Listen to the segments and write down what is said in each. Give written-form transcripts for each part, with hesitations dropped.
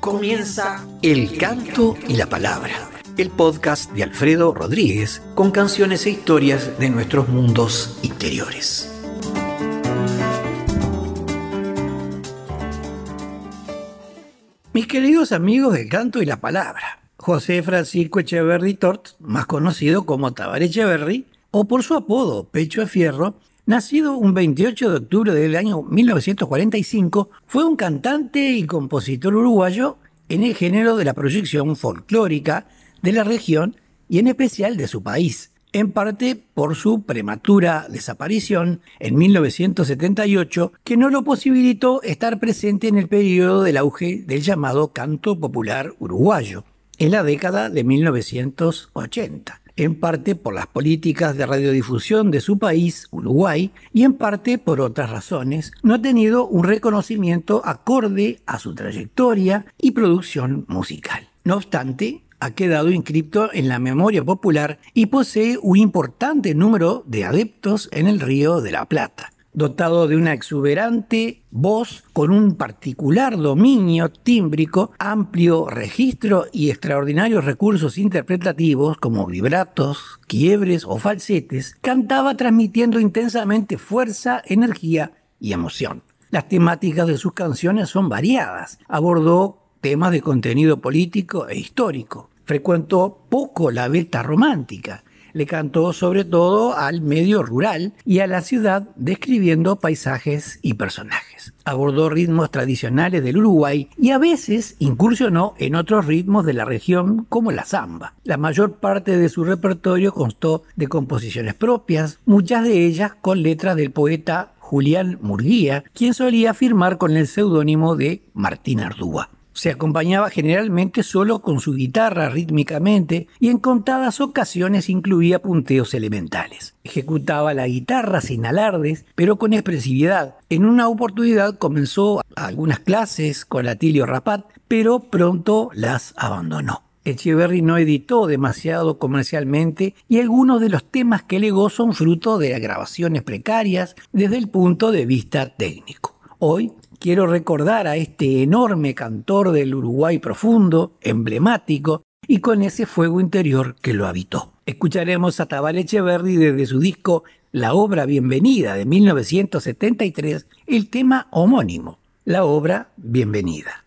Comienza El Canto y la Palabra, el podcast de Alfredo Rodríguez con canciones e historias de nuestros mundos interiores. Mis queridos amigos del Canto y la Palabra, José Francisco Echeverri Tort, más conocido como Tabaré Echeverri, o por su apodo Pecho de Fierro, nacido un 28 de octubre del año 1945, fue un cantante y compositor uruguayo en el género de la proyección folclórica de la región y en especial de su país, en parte por su prematura desaparición en 1978, que no lo posibilitó estar presente en el periodo del auge del llamado canto popular uruguayo, en la década de 1980. En parte por las políticas de radiodifusión de su país, Uruguay, y en parte por otras razones, no ha tenido un reconocimiento acorde a su trayectoria y producción musical. No obstante, ha quedado inscripto en la memoria popular y posee un importante número de adeptos en el Río de la Plata. Dotado de una exuberante voz con un particular dominio tímbrico, amplio registro y extraordinarios recursos interpretativos como vibratos, quiebres o falsetes, cantaba transmitiendo intensamente fuerza, energía y emoción. Las temáticas de sus canciones son variadas. Abordó temas de contenido político e histórico. Frecuentó poco la beta romántica. Le cantó sobre todo al medio rural y a la ciudad, describiendo paisajes y personajes. Abordó ritmos tradicionales del Uruguay y a veces incursionó en otros ritmos de la región como la samba. La mayor parte de su repertorio constó de composiciones propias, muchas de ellas con letras del poeta Julián Murguía, quien solía firmar con el seudónimo de Martín Ardúa. Se acompañaba generalmente solo con su guitarra rítmicamente y en contadas ocasiones incluía punteos elementales. Ejecutaba la guitarra sin alardes, pero con expresividad. En una oportunidad comenzó algunas clases con Atilio Rapat, pero pronto las abandonó. Echeverri no editó demasiado comercialmente y algunos de los temas que legó son fruto de grabaciones precarias desde el punto de vista técnico. Hoy quiero recordar a este enorme cantor del Uruguay profundo, emblemático, y con ese fuego interior que lo habitó. Escucharemos a Tabaré Echeverri desde su disco La Obra Bienvenida de 1973, el tema homónimo, La Obra Bienvenida.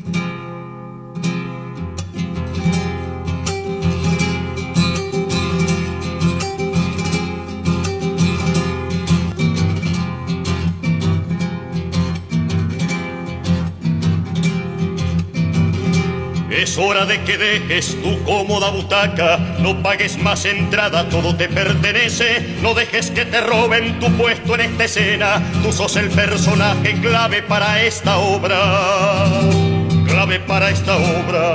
Es hora de que dejes tu cómoda butaca, no pagues más entrada, todo te pertenece. No dejes que te roben tu puesto en esta escena, tú sos el personaje clave para esta obra, clave para esta obra.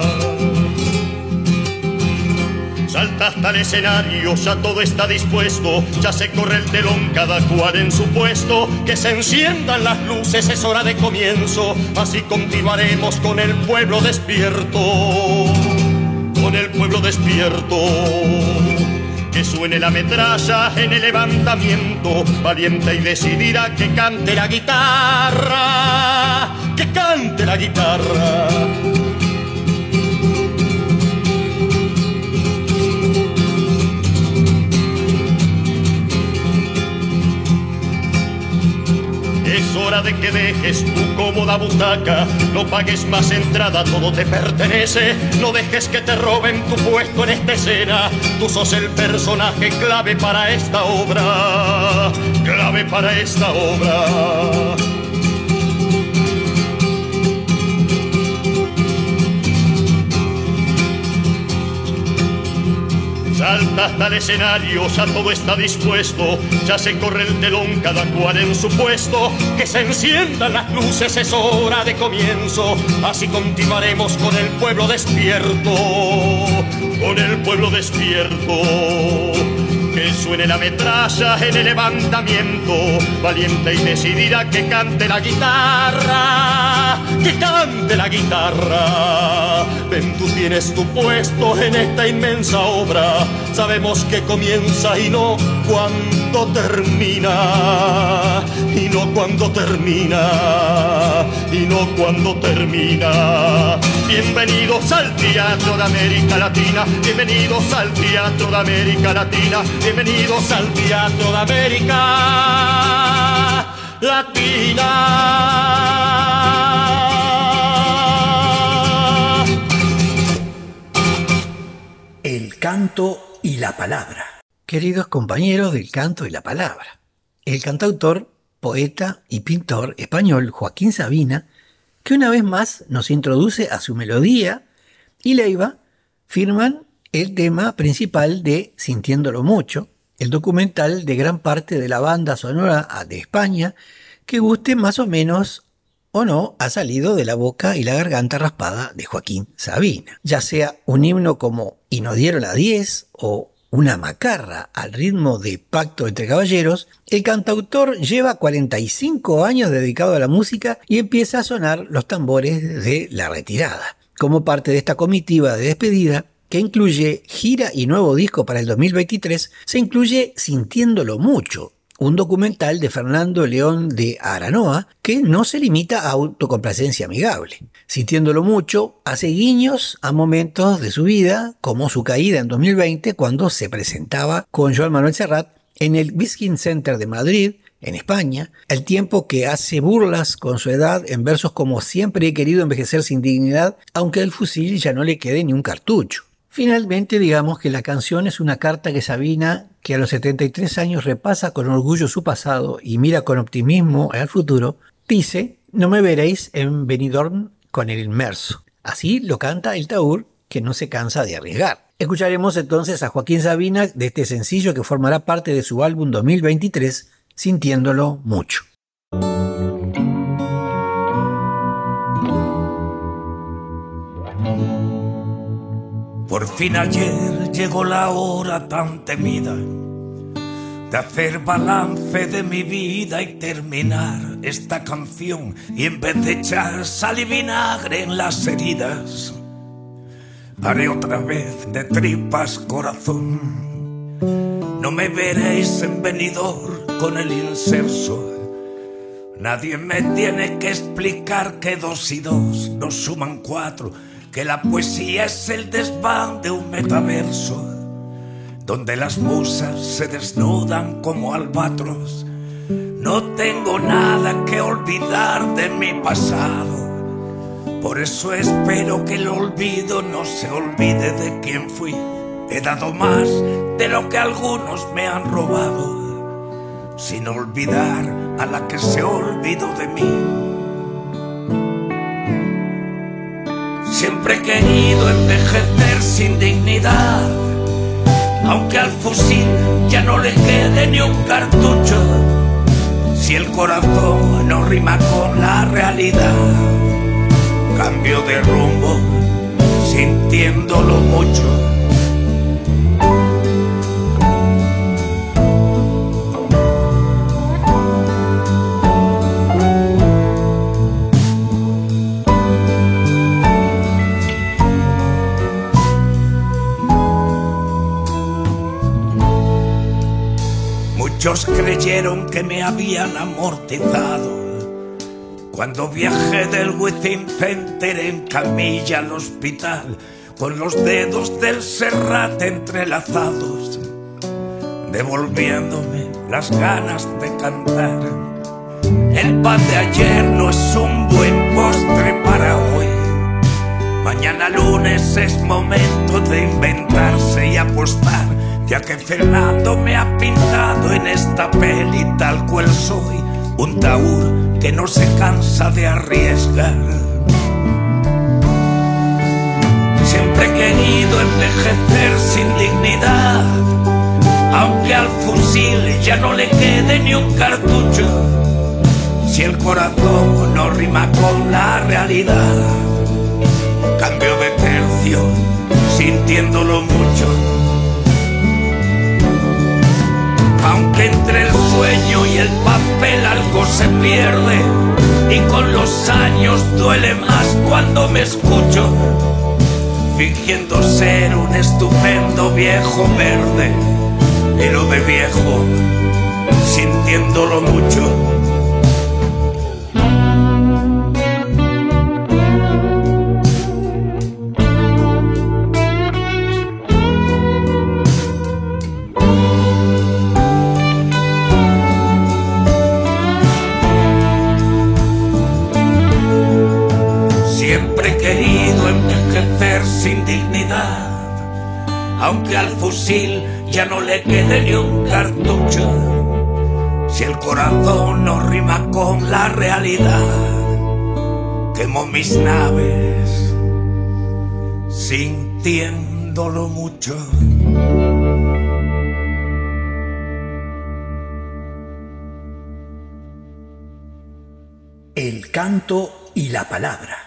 Salta hasta el escenario, ya todo está dispuesto, ya se corre el telón, cada cual en su puesto. Que se enciendan las luces, es hora de comienzo, así continuaremos con el pueblo despierto, con el pueblo despierto. Que suene la metralla en el levantamiento, valiente y decidida, que cante la guitarra, que cante la guitarra. Es hora de que dejes tu cómoda butaca, no pagues más entrada, todo te pertenece. No dejes que te roben tu puesto en esta escena, tú sos el personaje clave para esta obra, clave para esta obra. Salta hasta el escenario, ya todo está dispuesto, ya se corre el telón, cada cual en su puesto. Que se enciendan las luces, es hora de comienzo, así continuaremos con el pueblo despierto, con el pueblo despierto. Que suene la metralla en el levantamiento, valiente y decidida, que cante la guitarra, que cante la guitarra. Ven, tú tienes tu puesto en esta inmensa obra, sabemos que comienza y no cuando termina, y no cuando termina, y no cuando termina. Bienvenidos al Teatro de América Latina, bienvenidos al Teatro de América Latina, bienvenidos al Teatro de América Latina. El canto y la palabra. Queridos compañeros del canto y la palabra, el cantautor, poeta y pintor español Joaquín Sabina, que una vez más nos introduce a su melodía y Leiva, firman el tema principal de Sintiéndolo Mucho, el documental de gran parte de la banda sonora de España, que guste más o menos o no ha salido de la boca y la garganta raspada de Joaquín Sabina. Ya sea un himno como Y nos dieron las 10 o una macarra al ritmo de Pacto entre Caballeros, el cantautor lleva 45 años dedicado a la música y empieza a sonar los tambores de la retirada. Como parte de esta comitiva de despedida, que incluye gira y nuevo disco para el 2023, se incluye Sintiéndolo Mucho, un documental de Fernando León de Aranoa que no se limita a autocomplacencia amigable. Sintiéndolo Mucho, hace guiños a momentos de su vida, como su caída en 2020 cuando se presentaba con Joan Manuel Serrat en el Biskin Center de Madrid, en España, al tiempo que hace burlas con su edad en versos como Siempre he querido envejecer sin dignidad, aunque del fusil ya no le quede ni un cartucho. Finalmente, digamos que la canción es una carta que Sabina, que a los 73 años repasa con orgullo su pasado y mira con optimismo al futuro, dice: no me veréis en Benidorm con el inmerso. Así lo canta el Taur, que no se cansa de arriesgar. Escucharemos entonces a Joaquín Sabina de este sencillo que formará parte de su álbum 2023, Sintiéndolo Mucho. Por fin ayer llegó la hora tan temida de hacer balance de mi vida y terminar esta canción, y en vez de echar sal y vinagre en las heridas, haré otra vez de tripas corazón. No me veréis en Benidorm con el inserso. Nadie me tiene que explicar que 2 y 2 no suman 4, que la poesía es el desván de un metaverso, donde las musas se desnudan como albatros. No tengo nada que olvidar de mi pasado, por eso espero que el olvido no se olvide de quién fui. He dado más de lo que algunos me han robado, sin olvidar a la que se olvidó de mí. Siempre he querido envejecer sin dignidad, aunque al fusil ya no le quede ni un cartucho. Si el corazón no rima con la realidad, cambio de rumbo sintiéndolo mucho. Muchos creyeron que me habían amortizado cuando viajé del Within Center en camilla al hospital, con los dedos del Serrat entrelazados, devolviéndome las ganas de cantar. El pan de ayer no es un buen postre para hoy. Mañana lunes es momento de inventarse y apostar, ya que Fernando me ha pintado en esta peli tal cual soy, un taur que no se cansa de arriesgar. Siempre he querido envejecer sin dignidad, aunque al fusil ya no le quede ni un cartucho. Si el corazón no rima con la realidad, cambio de tercio sintiéndolo mucho. Aunque entre el sueño y el papel algo se pierde, y con los años duele más cuando me escucho, fingiendo ser un estupendo viejo verde, y lo de viejo sintiéndolo mucho. aunque al fusil ya no le quede ni un cartucho. Si el corazón no rima con la realidad, quemo mis naves sintiéndolo mucho. El canto y la palabra.